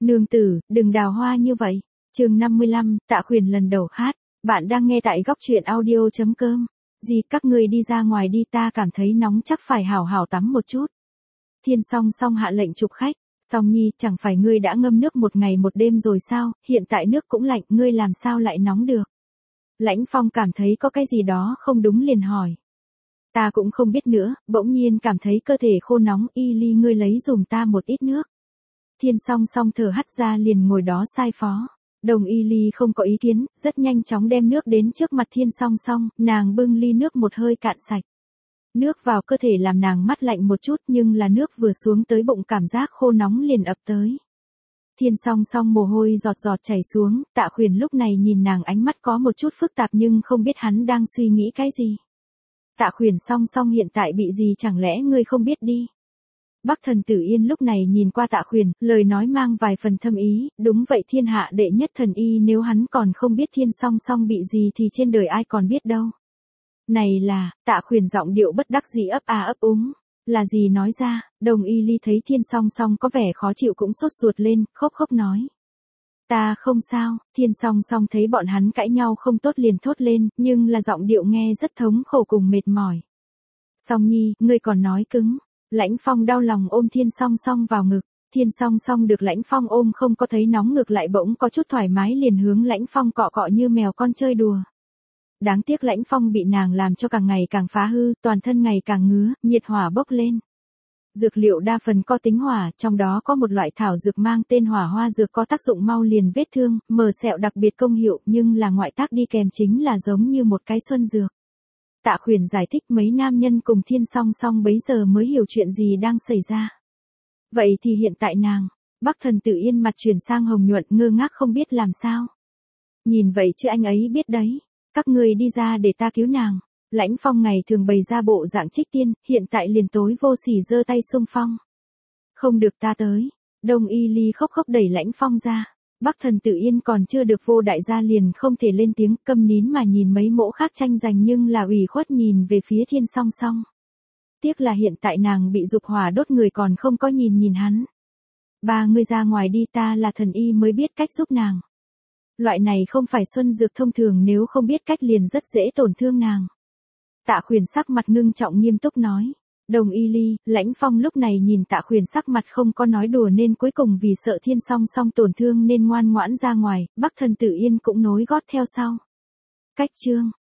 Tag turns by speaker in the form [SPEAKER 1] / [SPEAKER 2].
[SPEAKER 1] Nương tử, đừng đào hoa như vậy. Chương 55, Tạ Khuyển lần đầu hát. Bạn đang nghe tại góc truyện audio.com. Gì các người đi ra ngoài đi, ta cảm thấy nóng chắc phải hảo hảo tắm một chút. Thiên Song Song hạ lệnh chụp khách. Song Nhi, chẳng phải ngươi đã ngâm nước một ngày một đêm rồi sao, hiện tại nước cũng lạnh, ngươi làm sao lại nóng được. Lãnh Phong cảm thấy có cái gì đó không đúng liền hỏi. Ta cũng không biết nữa, bỗng nhiên cảm thấy cơ thể khô nóng, Y Ly ngươi lấy dùm ta một ít nước. Thiên Song Song thở hắt ra liền ngồi đó sai phó. Đồng Y Ly không có ý kiến, rất nhanh chóng đem nước đến trước mặt Thiên Song Song, nàng bưng ly nước một hơi cạn sạch. Nước vào cơ thể làm nàng mắt lạnh một chút, nhưng là nước vừa xuống tới bụng cảm giác khô nóng liền ập tới. Thiên Song Song mồ hôi giọt giọt chảy xuống, Tạ Khuyển lúc này nhìn nàng ánh mắt có một chút phức tạp nhưng không biết hắn đang suy nghĩ cái gì. Tạ Khuyển Song Song hiện tại bị gì chẳng lẽ ngươi không biết đi. Bắc Thần Tử Yên lúc này nhìn qua Tạ Khuyển, lời nói mang vài phần thâm ý, đúng vậy thiên hạ đệ nhất thần y, nếu hắn còn không biết Thiên Song Song bị gì thì trên đời ai còn biết đâu. Này là, Tạ Khuyển giọng điệu bất đắc dĩ ấp a ấp úng. Là gì nói ra, Đồng Y Ly thấy Thiên Song Song có vẻ khó chịu cũng sốt ruột lên, khóc khóc nói. Ta không sao, Thiên Song Song thấy bọn hắn cãi nhau không tốt liền thốt lên, nhưng là giọng điệu nghe rất thống khổ cùng mệt mỏi. Song Nhi, ngươi còn nói cứng. Lãnh Phong đau lòng ôm Thiên Song Song vào ngực. Thiên Song Song được Lãnh Phong ôm không có thấy nóng, ngược lại bỗng có chút thoải mái liền hướng Lãnh Phong cọ cọ như mèo con chơi đùa. Đáng tiếc Lãnh Phong bị nàng làm cho càng ngày càng phá hư, toàn thân ngày càng ngứa, nhiệt hỏa bốc lên. Dược liệu đa phần có tính hỏa, trong đó có một loại thảo dược mang tên hỏa hoa dược có tác dụng mau liền vết thương, mờ sẹo đặc biệt công hiệu, nhưng là ngoại tác đi kèm chính là giống như một cái xuân dược. Tạ Khuyển giải thích, mấy nam nhân cùng Thiên Song Song bấy giờ mới hiểu chuyện gì đang xảy ra. Vậy thì hiện tại nàng, Bắc Thần Tử Yên mặt chuyển sang hồng nhuận ngơ ngác không biết làm sao. Nhìn vậy chứ anh ấy biết đấy, các người đi ra để ta cứu nàng. Lãnh Phong ngày thường bày ra bộ dạng trích tiên, hiện tại liền tối vô sỉ giơ tay xung phong. Không được, ta tới. Đồng Y Ly khóc khóc đẩy Lãnh Phong ra. Bắc Thần Tử Yên còn chưa được vô đại gia liền không thể lên tiếng, câm nín mà nhìn mấy mỗ khác tranh giành nhưng là ủy khuất nhìn về phía Thiên Song Song. Tiếc là hiện tại nàng bị dục hỏa đốt người còn không có nhìn hắn. Ba ngươi ra ngoài đi, ta là thần y mới biết cách giúp nàng. Loại này không phải xuân dược thông thường, nếu không biết cách liền rất dễ tổn thương nàng. Tạ Khuyển sắc mặt ngưng trọng nghiêm túc nói. Đồng Y Ly, Lãnh Phong lúc này nhìn Tạ Khuyển sắc mặt không có nói đùa nên cuối cùng vì sợ Thiên Song Song tổn thương nên ngoan ngoãn ra ngoài, Bắc Thần Tử Yên cũng nối gót theo sau. Cách chương